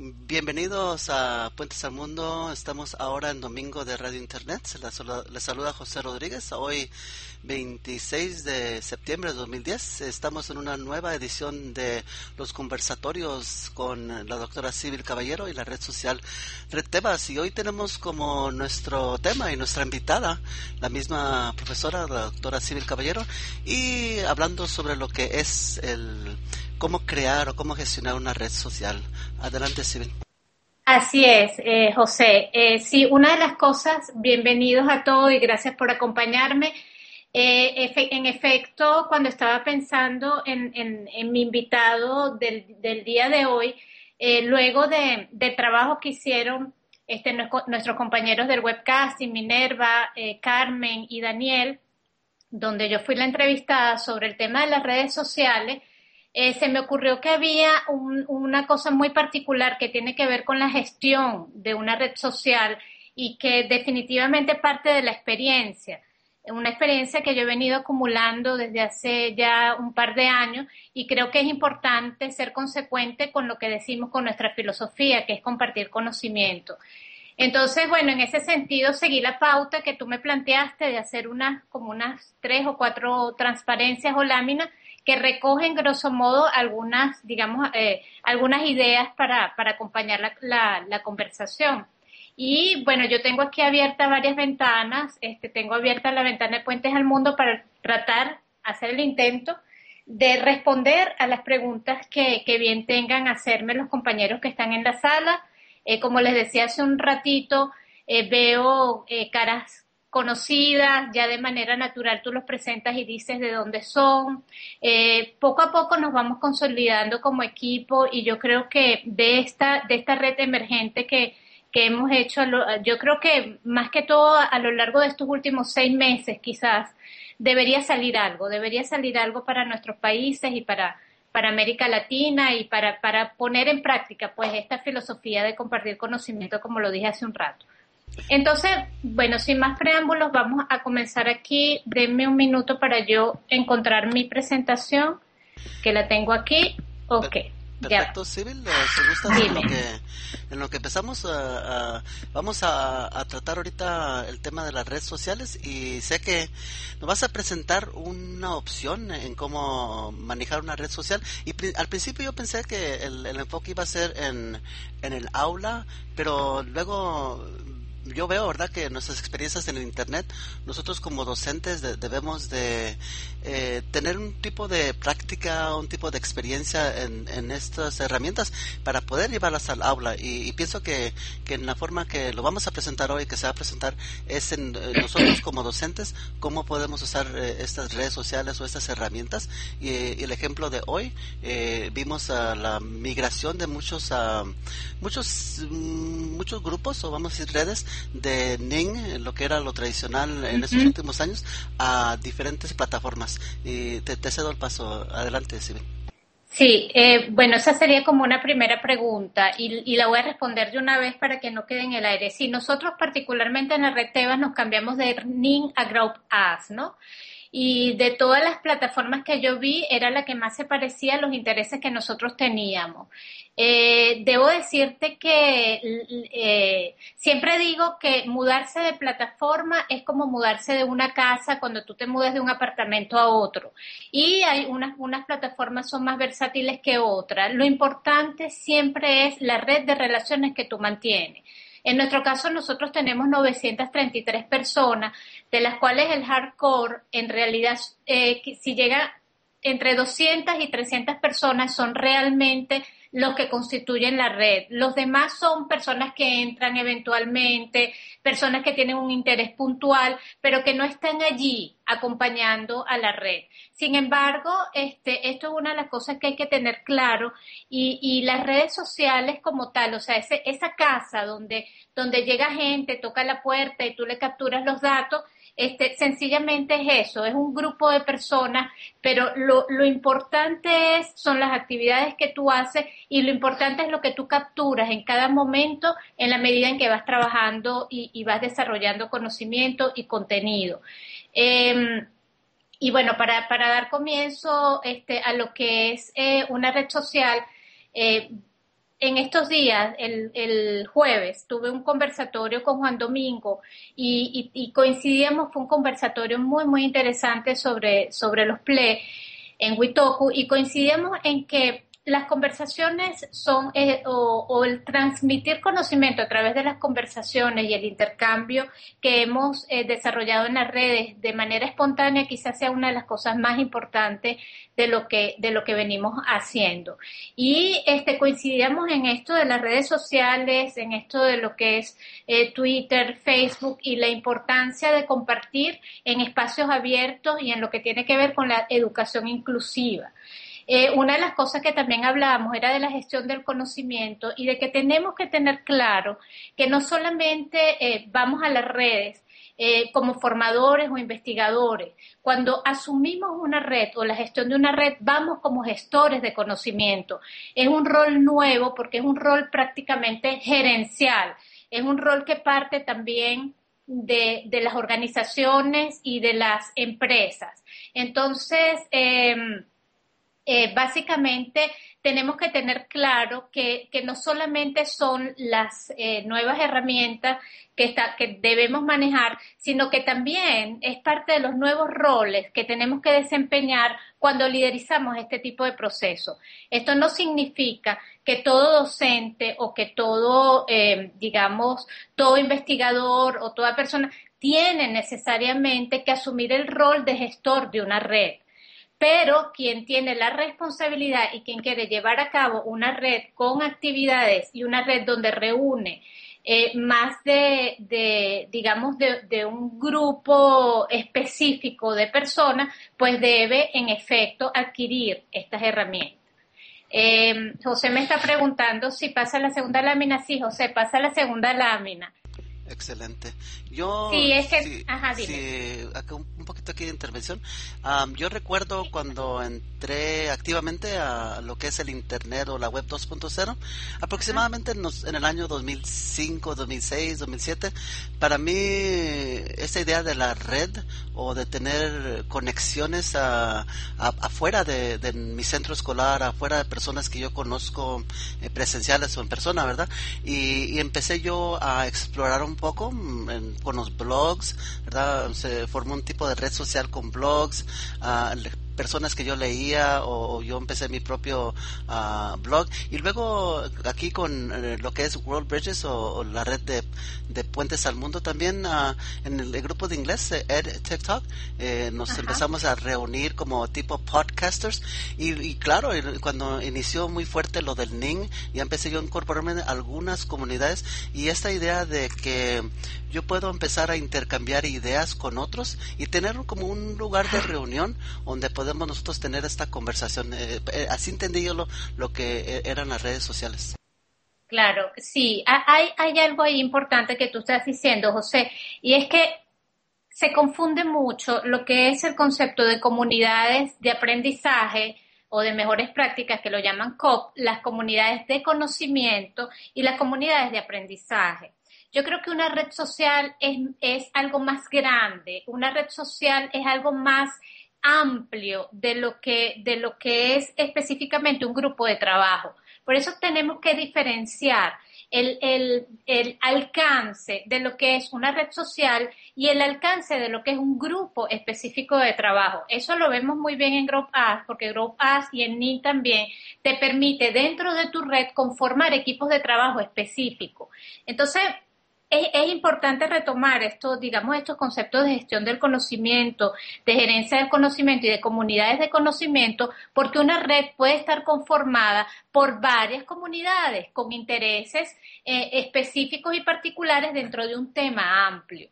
Bienvenidos a Puentes al Mundo. Estamos ahora en domingo de Radio Internet. Les saluda José Rodríguez. Hoy, 26 de septiembre de 2010, estamos en una nueva edición de los conversatorios con la doctora Sibyl Caballero y la red social Red Tebas. Y hoy tenemos como nuestro tema y nuestra invitada, la misma profesora, la doctora Sibyl Caballero, y hablando sobre lo que es cómo crear o cómo gestionar una red social. Adelante, Sibyl. Así es, José. Sí, una de las cosas, bienvenidos a todos y gracias por acompañarme. En efecto, cuando estaba pensando en mi invitado del día de hoy, luego de trabajo que hicieron nuestros compañeros del webcasting, Minerva, Carmen y Daniel, donde yo fui la entrevistada sobre el tema de las redes sociales, se me ocurrió que había una cosa muy particular que tiene que ver con la gestión de una red social y que definitivamente parte de la experiencia, una experiencia que yo he venido acumulando desde hace ya un par de años y creo que es importante ser consecuente con lo que decimos con nuestra filosofía, que es compartir conocimiento. Entonces, bueno, en ese sentido seguí la pauta que tú me planteaste de hacer como unas 3 o 4 transparencias o láminas que recogen grosso modo algunas, digamos, algunas ideas para acompañar la conversación. Y bueno, yo tengo aquí abiertas varias ventanas, tengo abierta la ventana de Puentes al Mundo para hacer el intento de responder a las preguntas que bien tengan hacerme los compañeros que están en la sala. Como les decía hace un ratito, veo caras conocidas, ya de manera natural tú los presentas y dices de dónde son. Poco a poco nos vamos consolidando como equipo y yo creo que de esta red emergente que hemos hecho, yo creo que más que todo a lo largo de estos últimos 6 meses quizás, debería salir algo para nuestros países y para América Latina y para poner en práctica pues esta filosofía de compartir conocimiento, como lo dije hace un rato. Entonces, bueno, sin más preámbulos, vamos a comenzar aquí. Denme un minuto para yo encontrar mi presentación, que la tengo aquí. Ok. Perfecto, Sibyl, si gustas, en lo que empezamos, vamos a tratar ahorita el tema de las redes sociales y sé que nos vas a presentar una opción en cómo manejar una red social y al principio yo pensé que el enfoque iba a ser en el aula, pero luego yo veo, ¿verdad?, que nuestras experiencias en el Internet, nosotros como docentes debemos de tener un tipo de práctica, un tipo de experiencia en estas herramientas para poder llevarlas al aula y pienso que en la forma que lo vamos a presentar hoy, que se va a presentar, es en nosotros como docentes, cómo podemos usar estas redes sociales o estas herramientas y el ejemplo de hoy, vimos la migración de muchos grupos o vamos a decir redes de Ning, lo que era lo tradicional en estos últimos años, a diferentes plataformas. Y te cedo el paso. Adelante, Sibyl. Sí, bueno, esa sería como una primera pregunta y la voy a responder de una vez para que no quede en el aire. Sí, nosotros particularmente en la red Tebas nos cambiamos de Ning a Grow.us, ¿no? Y de todas las plataformas que yo vi, era la que más se parecía a los intereses que nosotros teníamos. Debo decirte que siempre digo que mudarse de plataforma es como mudarse de una casa cuando tú te mudas de un apartamento a otro. Y hay unas plataformas son más versátiles que otras. Lo importante siempre es la red de relaciones que tú mantienes. En nuestro caso, nosotros tenemos 933 personas, de las cuales el hardcore, en realidad, si llega entre 200 y 300 personas, son realmente los que constituyen la red. Los demás son personas que entran eventualmente, personas que tienen un interés puntual, pero que no están allí acompañando a la red. Sin embargo, esto es una de las cosas que hay que tener claro y las redes sociales como tal, o sea, esa casa donde llega gente, toca la puerta y tú le capturas los datos, sencillamente es eso, es un grupo de personas, pero lo importante son las actividades que tú haces y lo importante es lo que tú capturas en cada momento en la medida en que vas trabajando y vas desarrollando conocimiento y contenido. Y bueno, para dar comienzo a lo que es una red social, en estos días, el jueves, tuve un conversatorio con Juan Domingo y coincidíamos, fue un conversatorio muy, muy interesante sobre los PLE en Huitocu, y coincidíamos en que las conversaciones son, o el transmitir conocimiento a través de las conversaciones y el intercambio que hemos desarrollado en las redes de manera espontánea, quizás sea una de las cosas más importantes de lo que venimos haciendo. Y coincidíamos en esto de las redes sociales, en esto de lo que es Twitter, Facebook, y la importancia de compartir en espacios abiertos y en lo que tiene que ver con la educación inclusiva. Una de las cosas que también hablábamos era de la gestión del conocimiento y de que tenemos que tener claro que no solamente vamos a las redes como formadores o investigadores. Cuando asumimos una red o la gestión de una red, vamos como gestores de conocimiento. Es un rol nuevo porque es un rol prácticamente gerencial. Es un rol que parte también de las organizaciones y de las empresas. Entonces, básicamente tenemos que tener claro que no solamente son las nuevas herramientas que debemos manejar, sino que también es parte de los nuevos roles que tenemos que desempeñar cuando liderizamos este tipo de procesos. Esto no significa que todo docente o que todo, todo investigador o toda persona tiene necesariamente que asumir el rol de gestor de una red. Pero quien tiene la responsabilidad y quien quiere llevar a cabo una red con actividades y una red donde reúne más de un grupo específico de personas, pues debe en efecto adquirir estas herramientas. José me está preguntando si pasa la segunda lámina. Sí, José, pasa la segunda lámina. Excelente. Yo, sí, es que, ajá, dime. Sí, acá un poquito aquí de intervención. Yo recuerdo cuando entré activamente a lo que es el Internet o la Web 2.0, aproximadamente en el año 2005, 2006, 2007, para mí esa idea de la red o de tener conexiones afuera de mi centro escolar, afuera de personas que yo conozco presenciales o en persona, ¿verdad? Y empecé yo a explorar un poco con los blogs, ¿verdad? Se formó un tipo de red social con blogs, personas que yo leía o yo empecé mi propio blog, y luego aquí con lo que es World Bridges o la red de puentes al mundo también, en el grupo de inglés Ed TikTok, nos empezamos a reunir como tipo podcasters y claro, cuando inició muy fuerte lo del NING, ya empecé yo a incorporarme en algunas comunidades, y esta idea de que yo puedo empezar a intercambiar ideas con otros y tener como un lugar de reunión donde podemos nosotros tener esta conversación. Así entendí yo lo que eran las redes sociales. Claro, sí, hay algo ahí importante que tú estás diciendo, José, y es que se confunde mucho lo que es el concepto de comunidades de aprendizaje o de mejores prácticas, que lo llaman COP, las comunidades de conocimiento y las comunidades de aprendizaje. Yo creo que una red social es algo más grande, una red social es algo más amplio de lo que es específicamente un grupo de trabajo. Por eso tenemos que diferenciar el alcance de lo que es una red social y el alcance de lo que es un grupo específico de trabajo. Eso lo vemos muy bien en GrowUp, porque GrowUp y en NIN también te permite dentro de tu red conformar equipos de trabajo específicos. Entonces, es importante retomar estos conceptos de gestión del conocimiento, de gerencia del conocimiento y de comunidades de conocimiento, porque una red puede estar conformada por varias comunidades con intereses específicos y particulares dentro de un tema amplio.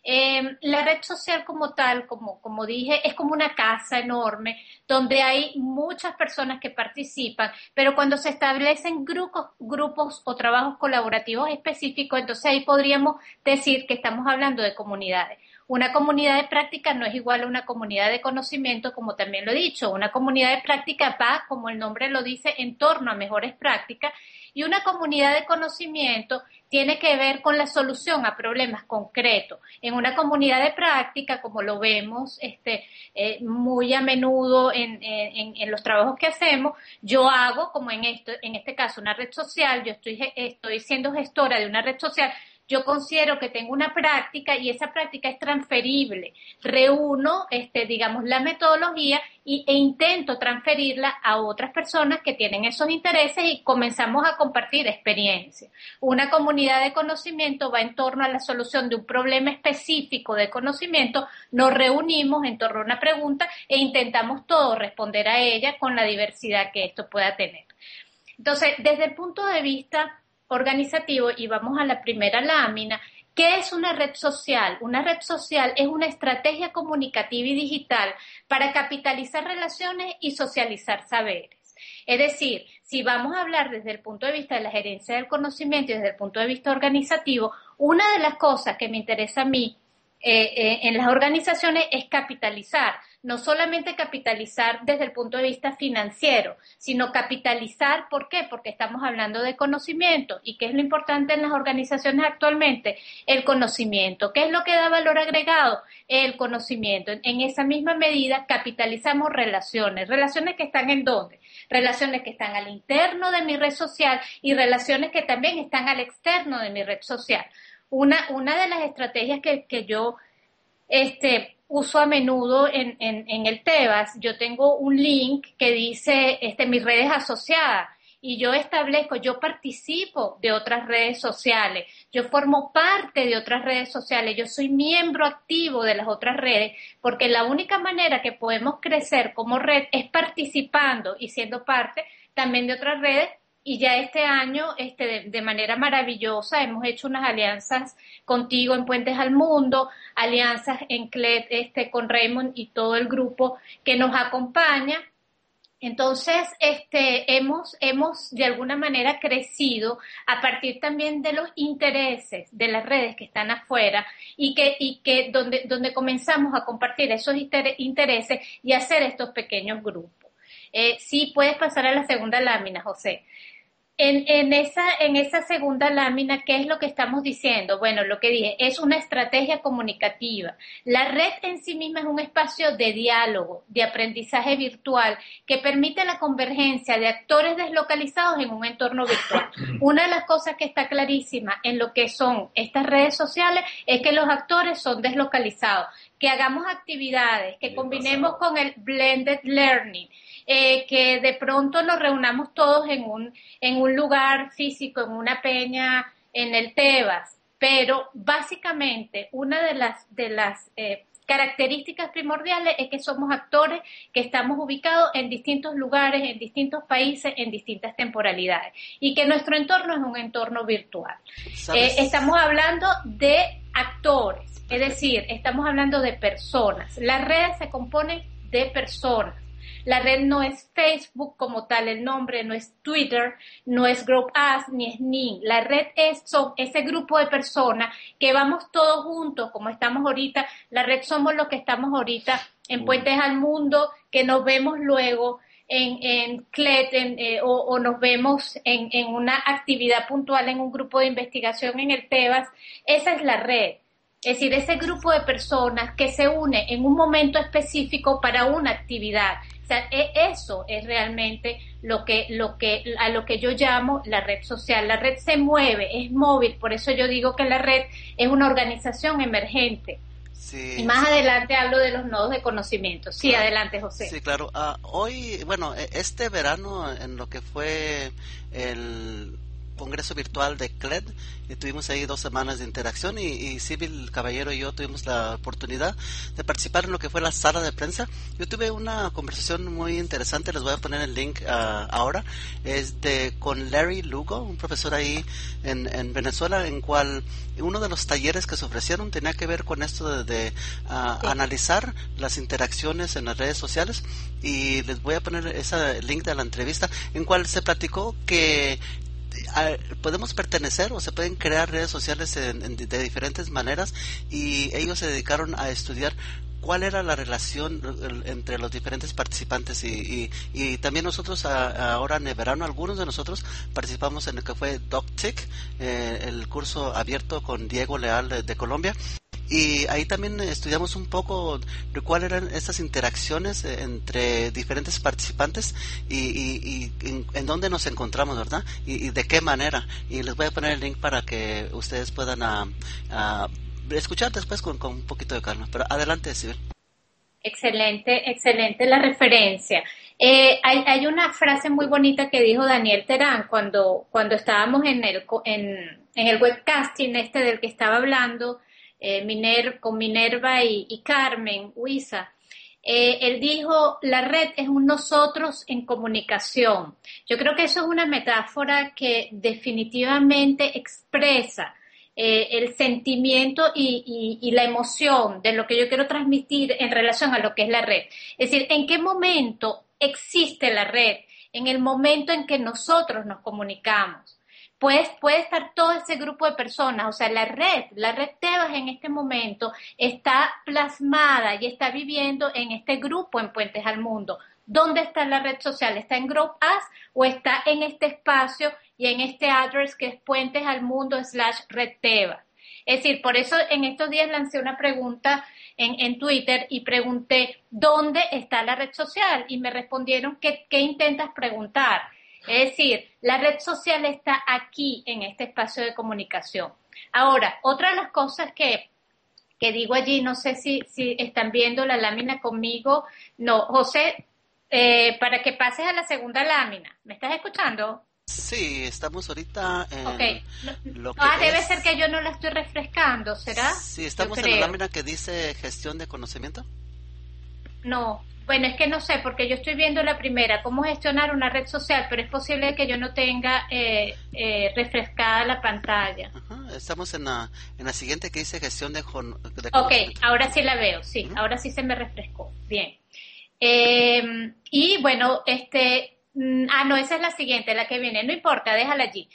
La red social como tal, como dije, es como una casa enorme donde hay muchas personas que participan, pero cuando se establecen grupos o trabajos colaborativos específicos, entonces ahí podríamos decir que estamos hablando de comunidades. Una comunidad de práctica no es igual a una comunidad de conocimiento, como también lo he dicho. Una comunidad de práctica va, como el nombre lo dice, en torno a mejores prácticas, y una comunidad de conocimiento tiene que ver con la solución a problemas concretos. En una comunidad de práctica, como lo vemos muy a menudo en los trabajos que hacemos, yo hago, como en este caso, una red social, yo estoy siendo gestora de una red social. Yo considero que tengo una práctica y esa práctica es transferible. Reúno, digamos, la metodología e intento transferirla a otras personas que tienen esos intereses y comenzamos a compartir experiencias. Una comunidad de conocimiento va en torno a la solución de un problema específico de conocimiento, nos reunimos en torno a una pregunta e intentamos todos responder a ella con la diversidad que esto pueda tener. Entonces, desde el punto de vista organizativo, y vamos a la primera lámina, ¿qué es una red social? Una red social es una estrategia comunicativa y digital para capitalizar relaciones y socializar saberes. Es decir, si vamos a hablar desde el punto de vista de la gerencia del conocimiento y desde el punto de vista organizativo, una de las cosas que me interesa a mí en las organizaciones es capitalizar, no solamente capitalizar desde el punto de vista financiero, sino capitalizar, ¿por qué? Porque estamos hablando de conocimiento. ¿Y qué es lo importante en las organizaciones actualmente? El conocimiento. ¿Qué es lo que da valor agregado? El conocimiento. En esa misma medida capitalizamos relaciones. ¿Relaciones que están en dónde? Relaciones que están al interno de mi red social y relaciones que también están al externo de mi red social. Una de las estrategias que yo uso a menudo en el Tebas, yo tengo un link que dice mis redes asociadas y yo participo de otras redes sociales, yo formo parte de otras redes sociales, yo soy miembro activo de las otras redes, porque la única manera que podemos crecer como red es participando y siendo parte también de otras redes. Y ya este año, de manera maravillosa, hemos hecho unas alianzas contigo en Puentes al Mundo, alianzas en CLED, con Raymond y todo el grupo que nos acompaña. Entonces, hemos de alguna manera crecido a partir también de los intereses de las redes que están afuera y que donde comenzamos a compartir esos intereses y hacer estos pequeños grupos. Sí, puedes pasar a la segunda lámina, José. En esa segunda lámina, ¿qué es lo que estamos diciendo? Bueno, lo que dije, es una estrategia comunicativa. La red en sí misma es un espacio de diálogo, de aprendizaje virtual, que permite la convergencia de actores deslocalizados en un entorno virtual. Una de las cosas que está clarísima en lo que son estas redes sociales es que los actores son deslocalizados, que hagamos actividades, que combinemos con el blended learning, que de pronto nos reunamos todos en un lugar físico, en una peña, en el Tebas, pero básicamente una de las características primordiales es que somos actores que estamos ubicados en distintos lugares, en distintos países, en distintas temporalidades y que nuestro entorno es un entorno virtual. Estamos hablando de actores, es decir, estamos hablando de personas. Las redes se componen de personas. La red no es Facebook como tal, el nombre no es Twitter, no es GrowUp ni es Ning. La red son ese grupo de personas que vamos todos juntos, como estamos ahorita. La red somos los que estamos ahorita en Puentes al Mundo, que nos vemos luego en CLET o nos vemos en una actividad puntual en un grupo de investigación en el Tebas. Esa es la red. Es decir, ese grupo de personas que se une en un momento específico para una actividad. O sea, eso es realmente a lo que yo llamo la red social. La red se mueve, es móvil, por eso yo digo que la red es una organización emergente. Sí, y más adelante hablo de los nodos de conocimiento. Sí, claro. Adelante, José. Sí, claro. Este verano, en lo que fue el congreso virtual de CLED, y tuvimos ahí 2 semanas de interacción y Sibyl Caballero y yo tuvimos la oportunidad de participar en lo que fue la sala de prensa. Yo tuve una conversación muy interesante, les voy a poner el link ahora, con Larry Lugo, un profesor ahí en Venezuela, en cual uno de los talleres que se ofrecieron tenía que ver con esto de analizar las interacciones en las redes sociales, y les voy a poner ese link de la entrevista en cual se platicó que podemos pertenecer o se pueden crear redes sociales de diferentes maneras, y ellos se dedicaron a estudiar cuál era la relación entre los diferentes participantes, y también nosotros ahora en el verano algunos de nosotros participamos en el que fue DocTIC, el curso abierto con Diego Leal de Colombia. Y ahí también estudiamos un poco de cuáles eran estas interacciones entre diferentes participantes, y en dónde nos encontramos, ¿verdad? Y de qué manera. Y les voy a poner el link para que ustedes puedan escuchar después con un poquito de calma. Pero adelante, Sibel. Excelente, excelente la referencia. Hay una frase muy bonita que dijo Daniel Terán cuando estábamos en el webcasting del que estaba hablando, con Minerva y Carmen Huiza. Él dijo, la red es un nosotros en comunicación. Yo creo que eso es una metáfora que definitivamente expresa el sentimiento y la emoción de lo que yo quiero transmitir en relación a lo que es la red. Es decir, ¿en qué momento existe la red? En el momento en que nosotros nos comunicamos. Puede estar todo ese grupo de personas, o sea, la red Tebas en este momento está plasmada y está viviendo en este grupo en Puentes al Mundo. ¿Dónde está la red social? ¿Está en Group Us o está en este espacio y en este address que es puentesalmundo.red Tebas? Es decir, por eso en estos días lancé una pregunta en Twitter y pregunté, ¿dónde está la red social? Y me respondieron, ¿qué intentas preguntar? Es decir, la red social está aquí en este espacio de comunicación. Ahora, otra de las cosas que digo allí, no sé si están viendo la lámina conmigo. No, José, para que pases a la segunda lámina. ¿Me estás escuchando? Sí, estamos ahorita en lo que debe ser que yo no la estoy refrescando, ¿será? Sí, estamos en la lámina que dice gestión de conocimiento. No, bueno, es que no sé, porque yo estoy viendo la primera, cómo gestionar una red social, pero es posible que yo no tenga refrescada la pantalla. Ajá, estamos en la siguiente que dice gestión de conocimiento. Ok, ahora sí la veo, sí, ahora sí se me refrescó, bien. Y bueno, no, esa es la siguiente, la que viene, no importa, déjala allí.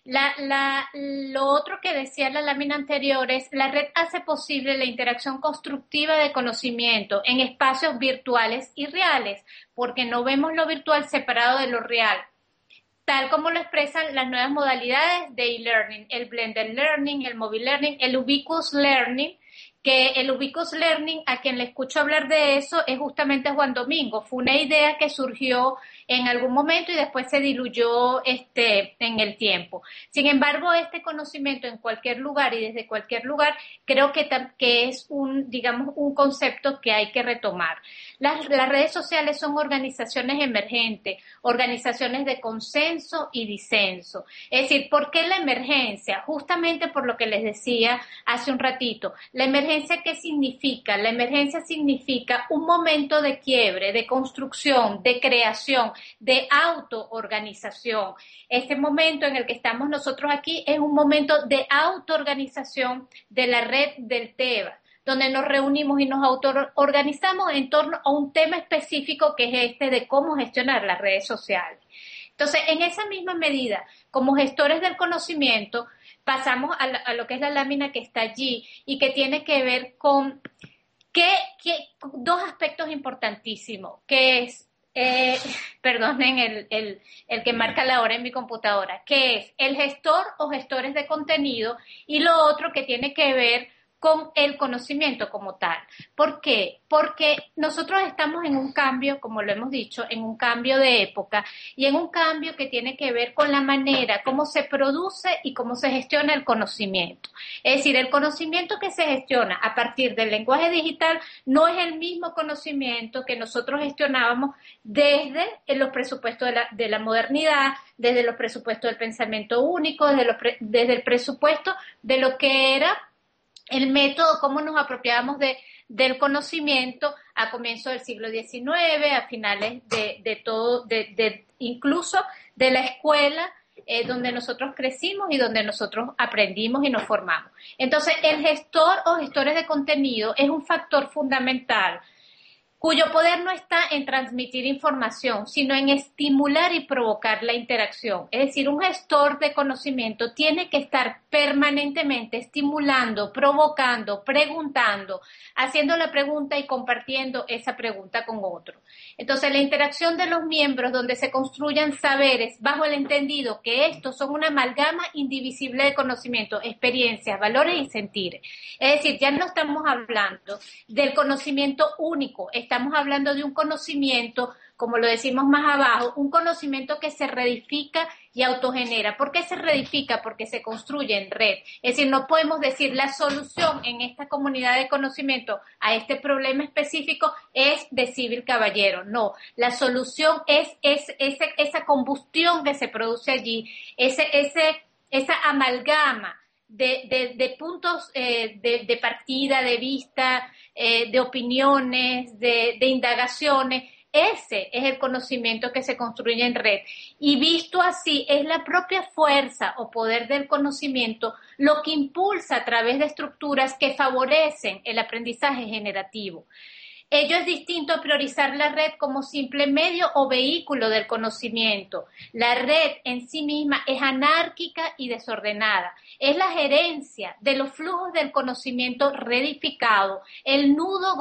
Lo otro que decía la lámina anterior es, la red hace posible la interacción constructiva de conocimiento en espacios virtuales y reales, porque no vemos lo virtual separado de lo real, tal como lo expresan las nuevas modalidades de e-learning, el blended learning, el mobile learning, el ubiquitous learning, que el ubiquitous learning, a quien le escucho hablar de eso, es justamente Juan Domingo. Fue una idea que surgió en algún momento y después se diluyó en el tiempo. Sin embargo, este conocimiento en cualquier lugar y desde cualquier lugar, creo que es un concepto que hay que retomar. Las redes sociales son organizaciones emergentes, organizaciones de consenso y disenso. Es decir, ¿por qué la emergencia? Justamente por lo que les decía hace un ratito. ¿La emergencia qué significa? La emergencia significa un momento de quiebre, de construcción, de creación, de autoorganización. Este momento en el que estamos nosotros aquí es un momento de autoorganización de la red del Tebas, donde nos reunimos y nos autoorganizamos en torno a un tema específico que es de cómo gestionar las redes sociales. Entonces, en esa misma medida, como gestores del conocimiento, pasamos a lo que es la lámina que está allí y que tiene que ver con dos aspectos importantísimos, que es, perdonen el que marca la hora en mi computadora, que es el gestor o gestores de contenido, y lo otro que tiene que ver con el conocimiento como tal. ¿Por qué? Porque nosotros estamos en un cambio, como lo hemos dicho, en un cambio de época y en un cambio que tiene que ver con la manera cómo se produce y cómo se gestiona el conocimiento. Es decir, el conocimiento que se gestiona a partir del lenguaje digital no es el mismo conocimiento que nosotros gestionábamos desde los presupuestos de la modernidad, desde los presupuestos del pensamiento único, desde el presupuesto de lo que era el método, cómo nos apropiábamos del conocimiento a comienzos del siglo XIX, a finales incluso de la escuela donde nosotros crecimos y donde nosotros aprendimos y nos formamos. Entonces, el gestor o gestores de contenido es un factor fundamental cuyo poder no está en transmitir información, sino en estimular y provocar la interacción. Es decir, un gestor de conocimiento tiene que estar permanentemente estimulando, provocando, preguntando, haciendo la pregunta y compartiendo esa pregunta con otro. Entonces, la interacción de los miembros donde se construyan saberes bajo el entendido que estos son una amalgama indivisible de conocimiento, experiencias, valores y sentires. Es decir, ya no estamos hablando del conocimiento único, estamos hablando de un conocimiento, como lo decimos más abajo, un conocimiento que se reedifica y autogenera. ¿Por qué se reedifica? Porque se construye en red. Es decir, no podemos decir la solución en esta comunidad de conocimiento a este problema específico es de Civil Caballero. No, la solución es esa combustión que se produce allí, esa amalgama de puntos de partida, de vista, de opiniones, de indagaciones. Ese es el conocimiento que se construye en red. Y visto así, es la propia fuerza o poder del conocimiento lo que impulsa a través de estructuras que favorecen el aprendizaje generativo. Ello es distinto a priorizar la red como simple medio o vehículo del conocimiento. La red en sí misma es anárquica y desordenada. Es la gerencia de los flujos del conocimiento reedificado, el nudo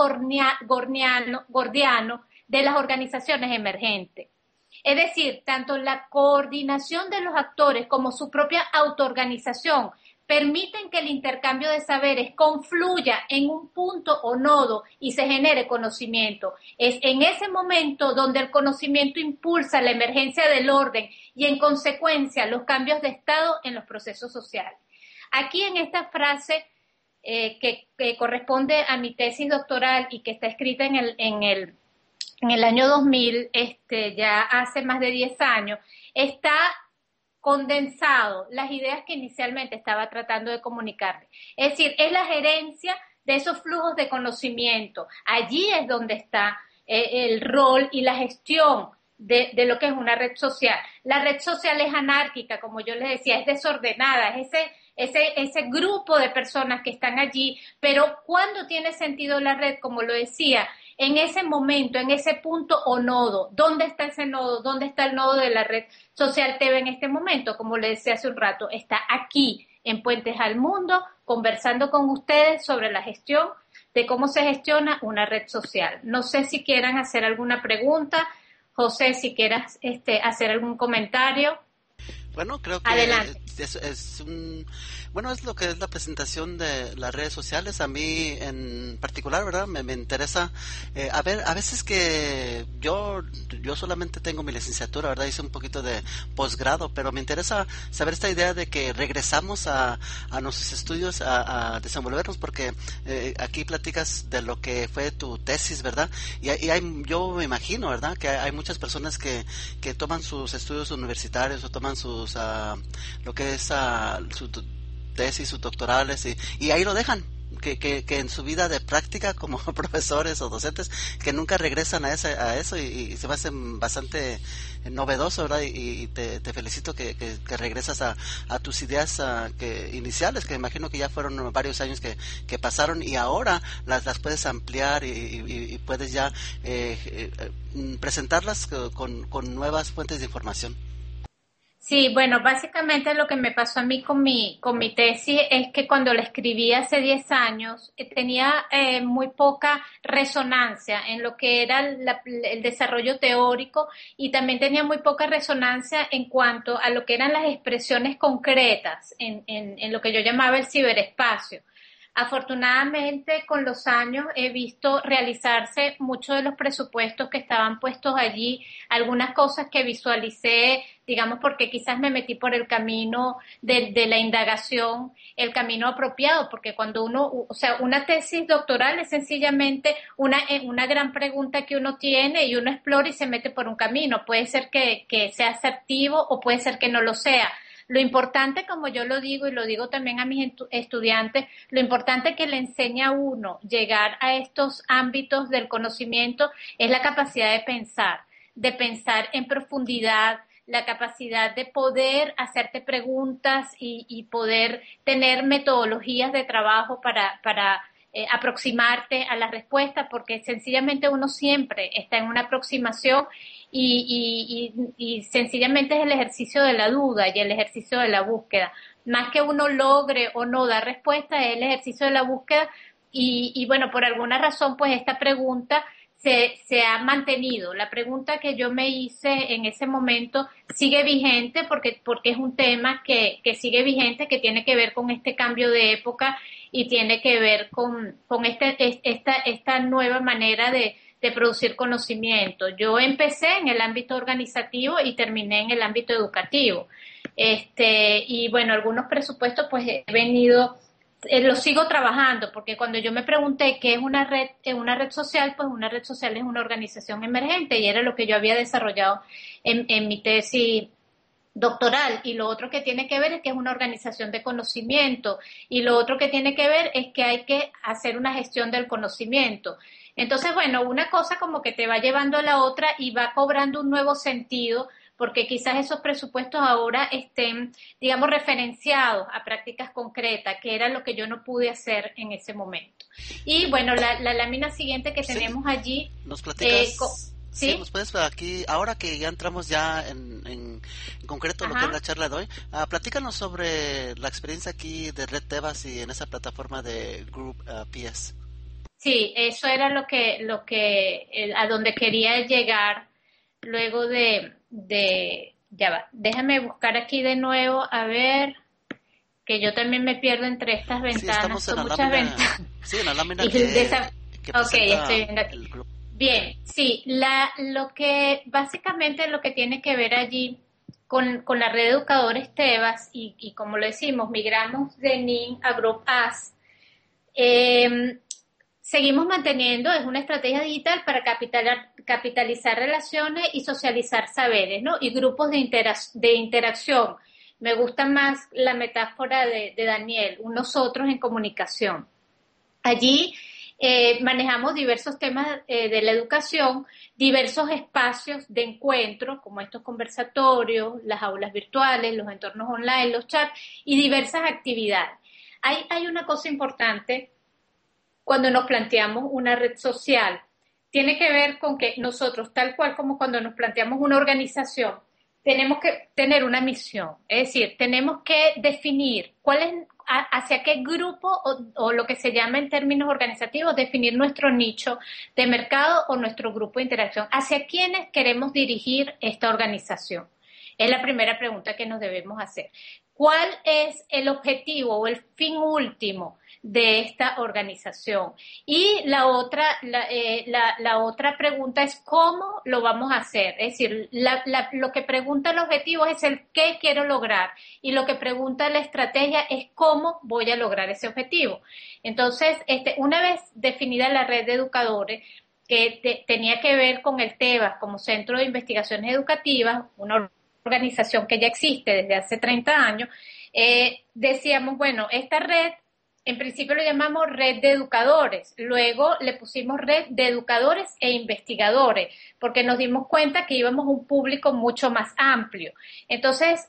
gordiano de las organizaciones emergentes. Es decir, tanto la coordinación de los actores como su propia autoorganización permiten que el intercambio de saberes confluya en un punto o nodo y se genere conocimiento. Es en ese momento donde el conocimiento impulsa la emergencia del orden y en consecuencia los cambios de estado en los procesos sociales. Aquí en esta frase que corresponde a mi tesis doctoral y que está escrita en el año 2000, ya hace más de 10 años, está condensado las ideas que inicialmente estaba tratando de comunicarle. Es decir, es la gerencia de esos flujos de conocimiento. Allí es donde está el rol y la gestión de lo que es una red social. La red social es anárquica, como yo les decía, es desordenada, es ese grupo de personas que están allí, pero ¿cuándo tiene sentido la red? Como lo decía, en ese momento, en ese punto o nodo. ¿Dónde está ese nodo? ¿Dónde está el nodo de la red social TV en este momento? Como le decía hace un rato, está aquí en Puentes al Mundo, conversando con ustedes sobre la gestión de cómo se gestiona una red social. No sé si quieran hacer alguna pregunta. José, si quieras hacer algún comentario. Bueno, creo que adelante. Bueno, es lo que es la presentación de las redes sociales. A mí en particular, ¿verdad? Me interesa, a veces que yo solamente tengo mi licenciatura, ¿verdad? Hice un poquito de posgrado, pero me interesa saber esta idea de que regresamos a nuestros estudios a desenvolvernos, porque aquí platicas de lo que fue tu tesis, ¿verdad? Y yo me imagino, ¿verdad? Que hay muchas personas que toman sus estudios universitarios o toman lo que es su tesis, sus doctorales y ahí lo dejan, que en su vida de práctica como profesores o docentes que nunca regresan a eso y se me hace bastante novedoso, ¿verdad? Y te felicito que regresas a tus ideas iniciales, que imagino que ya fueron varios años que pasaron y ahora las puedes ampliar y puedes ya presentarlas con nuevas fuentes de información. Sí, bueno, básicamente lo que me pasó a mí con mi tesis es que cuando la escribí hace 10 años tenía muy poca resonancia en lo que era el desarrollo teórico y también tenía muy poca resonancia en cuanto a lo que eran las expresiones concretas en lo que yo llamaba el ciberespacio. Afortunadamente, con los años he visto realizarse muchos de los presupuestos que estaban puestos allí, algunas cosas que visualicé, digamos, porque quizás me metí por el camino de la indagación, el camino apropiado, porque cuando una tesis doctoral es sencillamente una gran pregunta que uno tiene y uno explora y se mete por un camino. Puede ser que sea asertivo o puede ser que no lo sea. Lo importante, como yo lo digo y lo digo también a mis estudiantes, lo importante que le enseña a uno llegar a estos ámbitos del conocimiento es la capacidad de pensar en profundidad, la capacidad de poder hacerte preguntas y poder tener metodologías de trabajo para aproximarte a la respuesta, porque sencillamente uno siempre está en una aproximación y sencillamente es el ejercicio de la duda y el ejercicio de la búsqueda. Más que uno logre o no dar respuesta, es el ejercicio de la búsqueda y bueno, por alguna razón, pues esta pregunta se ha mantenido. La pregunta que yo me hice en ese momento sigue vigente porque es un tema que sigue vigente, que tiene que ver con este cambio de época y tiene que ver con esta nueva manera de producir conocimiento. Yo empecé en el ámbito organizativo y terminé en el ámbito educativo. Y bueno, algunos presupuestos pues he venido lo sigo trabajando, porque cuando yo me pregunté qué es una red social, pues una red social es una organización emergente y era lo que yo había desarrollado en mi tesis doctoral. Y lo otro que tiene que ver es que es una organización de conocimiento y lo otro que tiene que ver es que hay que hacer una gestión del conocimiento. Entonces, bueno, una cosa como que te va llevando a la otra y va cobrando un nuevo sentido, porque quizás esos presupuestos ahora estén, digamos, referenciados a prácticas concretas, que era lo que yo no pude hacer en ese momento. Y bueno, la lámina siguiente que tenemos allí... ¿Nos platicas? Sí, nos puedes aquí, ahora que ya entramos ya en concreto lo que es la charla de hoy, platícanos sobre la experiencia aquí de Red Tebas y en esa plataforma de Group PS. Sí, eso era a donde quería llegar luego ya va, déjame buscar aquí de nuevo, a ver, que yo también me pierdo entre estas ventanas, sí, son muchas ventanas. Sí, en la lámina Ok, estoy viendo aquí. Bien, sí, básicamente lo que tiene que ver allí con la red de educadores Tebas y como lo decimos, migramos de NIN a Group AS. Seguimos manteniendo, es una estrategia digital para capitalizar relaciones y socializar saberes, ¿no? Y grupos de interacción. Me gusta más la metáfora de Daniel, un nosotros en comunicación. Allí manejamos diversos temas de la educación, diversos espacios de encuentro, como estos conversatorios, las aulas virtuales, los entornos online, los chats y diversas actividades. Hay una cosa importante cuando nos planteamos una red social. Tiene que ver con que nosotros, tal cual como cuando nos planteamos una organización, tenemos que tener una misión. Es decir, tenemos que definir hacia qué grupo o lo que se llama en términos organizativos, definir nuestro nicho de mercado o nuestro grupo de interacción. ¿Hacia quiénes queremos dirigir esta organización? Es la primera pregunta que nos debemos hacer. ¿Cuál es el objetivo o el fin último de esta organización? Y la otra pregunta es cómo lo vamos a hacer. Es decir, lo que pregunta el objetivo es el qué quiero lograr y lo que pregunta la estrategia es cómo voy a lograr ese objetivo. Entonces, una vez definida la red de educadores, que tenía que ver con el TEBAS como Centro de Investigaciones Educativas, una organización que ya existe desde hace 30 años, decíamos, bueno, esta red, en principio lo llamamos red de educadores, luego le pusimos red de educadores e investigadores, porque nos dimos cuenta que íbamos a un público mucho más amplio. Entonces,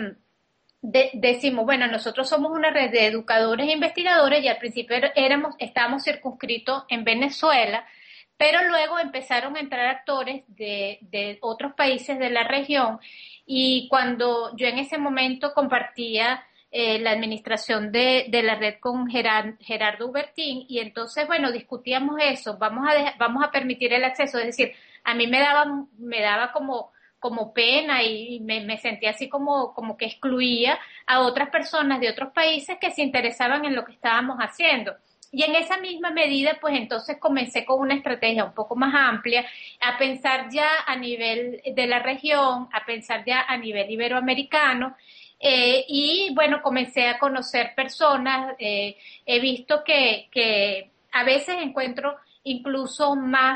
decimos, bueno, nosotros somos una red de educadores e investigadores y al principio estábamos circunscritos en Venezuela, pero luego empezaron a entrar actores de otros países de la región y cuando yo en ese momento compartía la administración de la red con Gerardo Hubertín y entonces, bueno, discutíamos eso, vamos a permitir el acceso, es decir, a mí me daba como pena y me sentía así como que excluía a otras personas de otros países que se interesaban en lo que estábamos haciendo. Y en esa misma medida, pues entonces comencé con una estrategia un poco más amplia, a pensar ya a nivel de la región, a pensar ya a nivel iberoamericano, y bueno, comencé a conocer personas, he visto que a veces encuentro incluso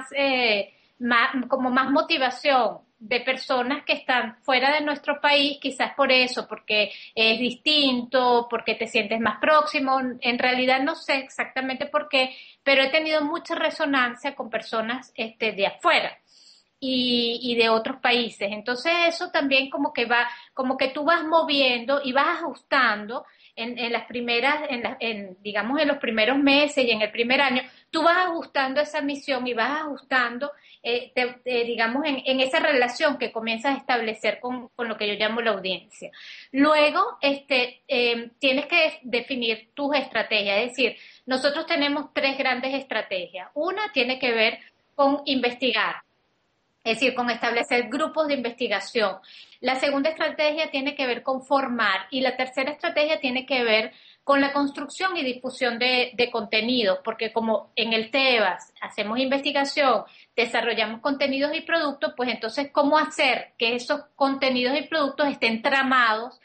como más motivación de personas que están fuera de nuestro país, quizás por eso, porque es distinto, porque te sientes más próximo, en realidad no sé exactamente por qué, pero he tenido mucha resonancia con personas de afuera. y de otros países. Entonces eso también como que tú vas moviendo y vas ajustando en las primeras, digamos en los primeros meses y en el primer año, tú vas ajustando esa misión y vas ajustando, digamos, en esa relación que comienzas a establecer con lo que yo llamo la audiencia. Luego, tienes que definir tus estrategias, es decir, nosotros tenemos tres grandes estrategias. Una tiene que ver con investigar, es decir, con establecer grupos de investigación. La segunda estrategia tiene que ver con formar y la tercera estrategia tiene que ver con la construcción y difusión de contenidos, porque como en el TEBAS hacemos investigación, desarrollamos contenidos y productos, pues entonces, ¿cómo hacer que esos contenidos y productos estén tramados,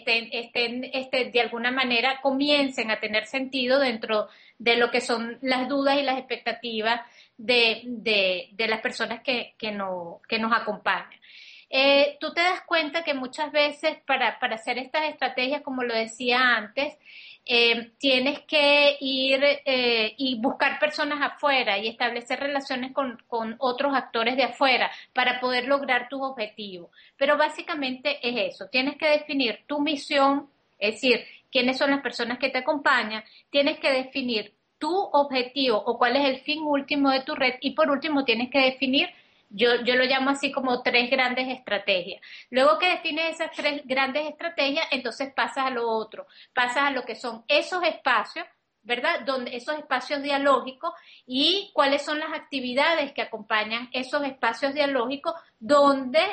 de alguna manera comiencen a tener sentido dentro de lo que son las dudas y las expectativas de las personas que nos acompañan? Tú te das cuenta que muchas veces para hacer estas estrategias, como lo decía antes, tienes que ir y buscar personas afuera y establecer relaciones con otros actores de afuera para poder lograr tus objetivos. Pero básicamente es eso, tienes que definir tu misión, es decir, quiénes son las personas que te acompañan, tienes que definir tu objetivo o cuál es el fin último de tu red y por último tienes que definir, yo lo llamo así como tres grandes estrategias. Luego que defines esas tres grandes estrategias, entonces pasas a lo otro, pasas a lo que son esos espacios, ¿verdad? Donde esos espacios dialógicos y cuáles son las actividades que acompañan esos espacios dialógicos donde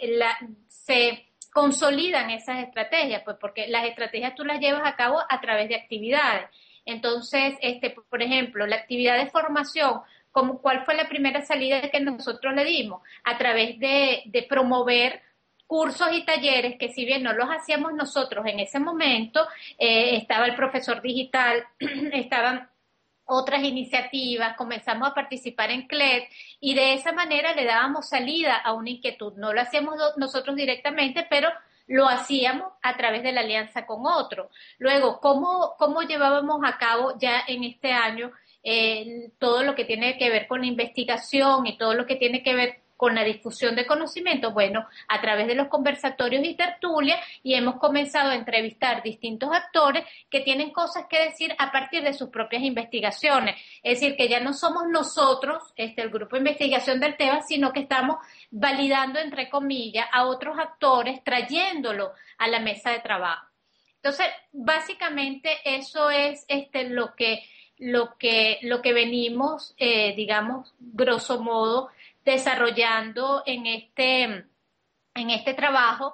se consolidan esas estrategias, pues porque las estrategias tú las llevas a cabo a través de actividades. Entonces, por ejemplo, la actividad de formación, ¿cuál fue la primera salida que nosotros le dimos? A través de promover cursos y talleres que si bien no los hacíamos nosotros en ese momento, estaba el profesor digital, estaban otras iniciativas, comenzamos a participar en CLED y de esa manera le dábamos salida a una inquietud. No lo hacíamos nosotros directamente, pero lo hacíamos a través de la alianza con otro. Luego, ¿cómo llevábamos a cabo ya en este año todo lo que tiene que ver con la investigación y todo lo que tiene que ver con la difusión de conocimiento? Bueno, a través de los conversatorios y tertulias, y hemos comenzado a entrevistar distintos actores que tienen cosas que decir a partir de sus propias investigaciones. Es decir, que ya no somos nosotros, el grupo de investigación del TEBA, sino que estamos validando, entre comillas, a otros actores, trayéndolo a la mesa de trabajo. Entonces, básicamente eso es lo que venimos, digamos, grosso modo, desarrollando en este trabajo.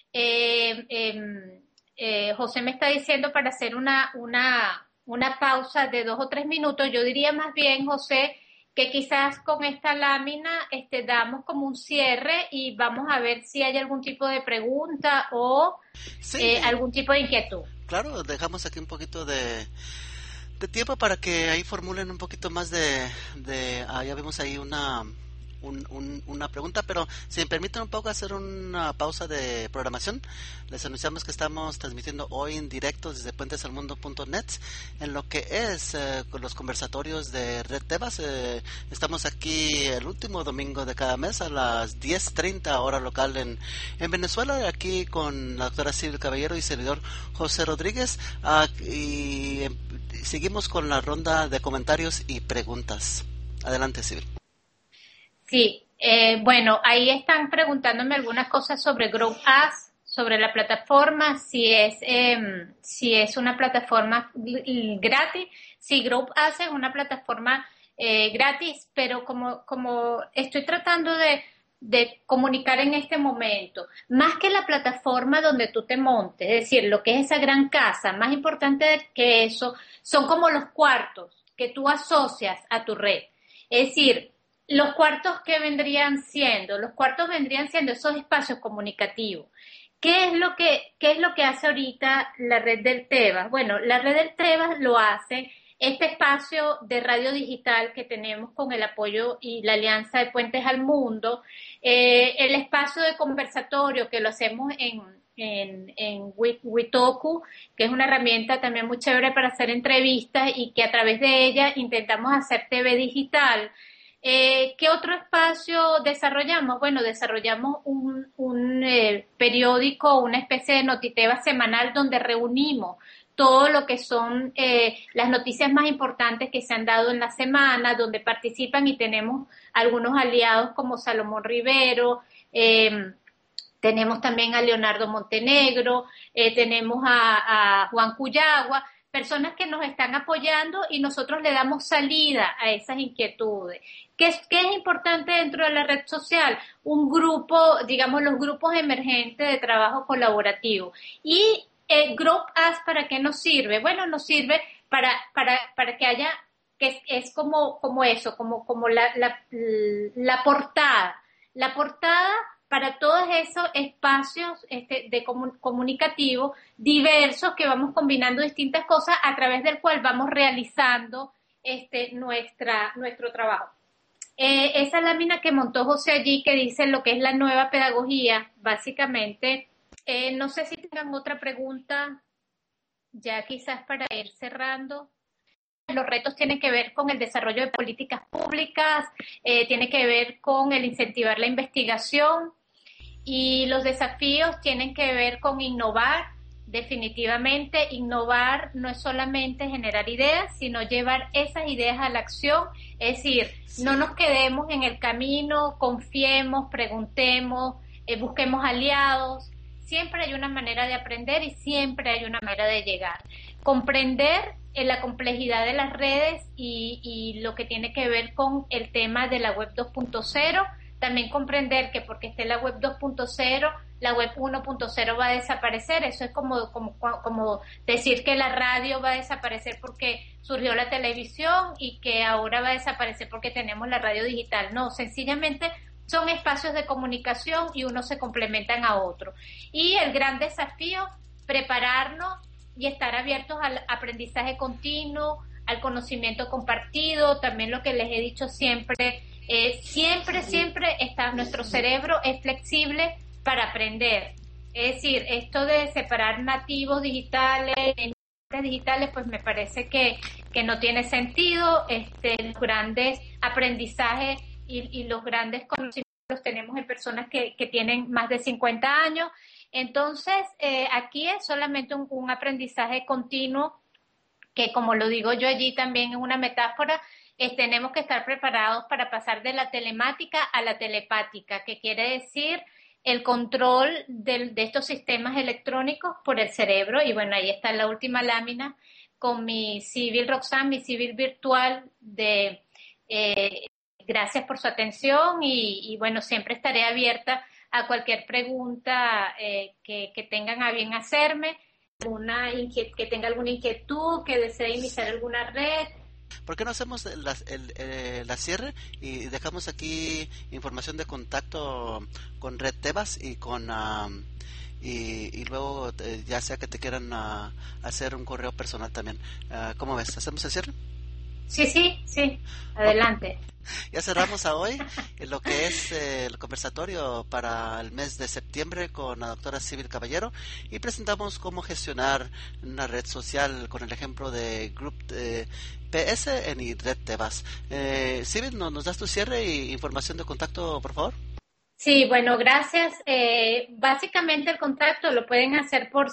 José me está diciendo para hacer una pausa de 2 o 3 minutos. Yo diría más bien, José, que quizás con esta lámina damos como un cierre y vamos a ver si hay algún tipo de pregunta o sí, algún tipo de inquietud. Claro, dejamos aquí un poquito de tiempo para que ahí formulen un poquito más ya vemos ahí una pregunta, pero si me permiten un poco hacer una pausa de programación, les anunciamos que estamos transmitiendo hoy en directo desde puentesalmundo.net en lo que es con los conversatorios de Red Tebas. Estamos aquí el último domingo de cada mes a las 10:30 hora local en Venezuela, aquí con la doctora Silvia Caballero y servidor José Rodríguez, y seguimos con la ronda de comentarios y preguntas. Adelante, Silvia. Sí, bueno, ahí están preguntándome algunas cosas sobre GrowUs, sobre la plataforma, si es una plataforma gratis. Sí, GrowUs es una plataforma gratis, pero como estoy tratando de comunicar en este momento, más que la plataforma donde tú te montes, es decir, lo que es esa gran casa, más importante que eso, son como los cuartos que tú asocias a tu red. Es decir, los cuartos vendrían siendo esos espacios comunicativos. ¿Qué es lo que hace ahorita la red del TEBAS? Bueno, la red del TEBAS lo hace este espacio de radio digital que tenemos con el apoyo y la alianza de Puentes al Mundo, el espacio de conversatorio que lo hacemos en Witoku, que es una herramienta también muy chévere para hacer entrevistas y que a través de ella intentamos hacer TV digital. ¿Qué otro espacio desarrollamos? Bueno, desarrollamos un periódico, una especie de notiteva semanal donde reunimos todo lo que son las noticias más importantes que se han dado en la semana, donde participan y tenemos algunos aliados como Salomón Rivero, tenemos también a Leonardo Montenegro, tenemos a Juan Cuyagua, personas que nos están apoyando y nosotros le damos salida a esas inquietudes. ¿Qué es importante dentro de la red social? Un grupo, digamos, los grupos emergentes de trabajo colaborativo. Y Group Us, ¿para qué nos sirve? Bueno, nos sirve para que haya, que es como eso, como la portada. La portada para todos esos espacios comunicativos diversos que vamos combinando distintas cosas a través del cual vamos realizando nuestro trabajo. Esa lámina que montó José allí, que dice lo que es la nueva pedagogía, básicamente, no sé si tengan otra pregunta, ya quizás para ir cerrando. Los retos tienen que ver con el desarrollo de políticas públicas, tiene que ver con el incentivar la investigación, y los desafíos tienen que ver con innovar. Definitivamente, innovar no es solamente generar ideas, sino llevar esas ideas a la acción. Es decir, no nos quedemos en el camino, confiemos, preguntemos, busquemos aliados. Siempre hay una manera de aprender y siempre hay una manera de llegar. Comprender la complejidad de las redes y lo que tiene que ver con el tema de la web 2.0. También comprender que porque esté la web 2.0, la web 1.0 va a desaparecer. Eso es como decir que la radio va a desaparecer porque surgió la televisión y que ahora va a desaparecer porque tenemos la radio digital. No, sencillamente son espacios de comunicación y unos se complementan a otros. Y el gran desafío, prepararnos y estar abiertos al aprendizaje continuo, al conocimiento compartido. También lo que les he dicho siempre, siempre está, nuestro cerebro es flexible para aprender. Es decir, esto de separar nativos digitales, pues me parece que no tiene sentido. Los grandes aprendizajes y los grandes conocimientos los tenemos en personas que tienen más de 50 años. Entonces, aquí es solamente un aprendizaje continuo que, como lo digo yo allí también en una metáfora, tenemos que estar preparados para pasar de la telemática a la telepática, que quiere decir el control de estos sistemas electrónicos por el cerebro. Y bueno, ahí está la última lámina con mi civil Roxanne, mi civil virtual de gracias por su atención y bueno, siempre estaré abierta a cualquier pregunta que tengan a bien hacerme, que tenga alguna inquietud, que desee iniciar alguna red. ¿Por qué no hacemos la cierre y dejamos aquí información de contacto con Red Tebas y con y luego ya sea que te quieran hacer un correo personal también? ¿Cómo ves? ¿Hacemos el cierre? Sí, adelante. Ya cerramos a hoy lo que es el conversatorio para el mes de septiembre con la doctora Sibyl Caballero y presentamos cómo gestionar una red social con el ejemplo de Group PS en Red Tebas. Sibyl, ¿nos das tu cierre e información de contacto, por favor? Sí, bueno, gracias. Básicamente el contacto lo pueden hacer por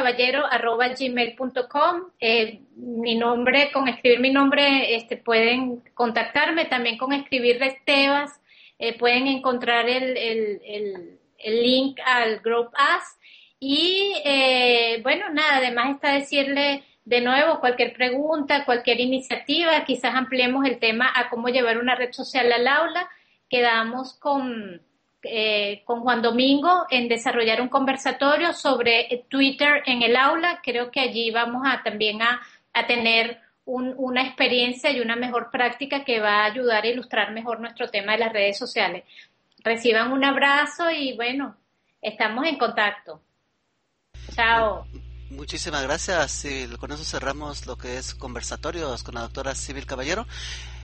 cibylcaballero@gmail.com. Mi nombre, con escribir mi nombre, pueden contactarme. También con escribir Red Tebas, pueden encontrar el link al Group Us. Y bueno, nada, además está decirle de nuevo cualquier pregunta, cualquier iniciativa, quizás ampliemos el tema a cómo llevar una red social al aula. Quedamos con Juan Domingo en desarrollar un conversatorio sobre Twitter en el aula. Creo que allí vamos también a tener una experiencia y una mejor práctica que va a ayudar a ilustrar mejor nuestro tema de las redes sociales. Reciban un abrazo y bueno, estamos en contacto. Chao. Muchísimas gracias. Con eso cerramos lo que es conversatorios con la doctora Sibyl Caballero.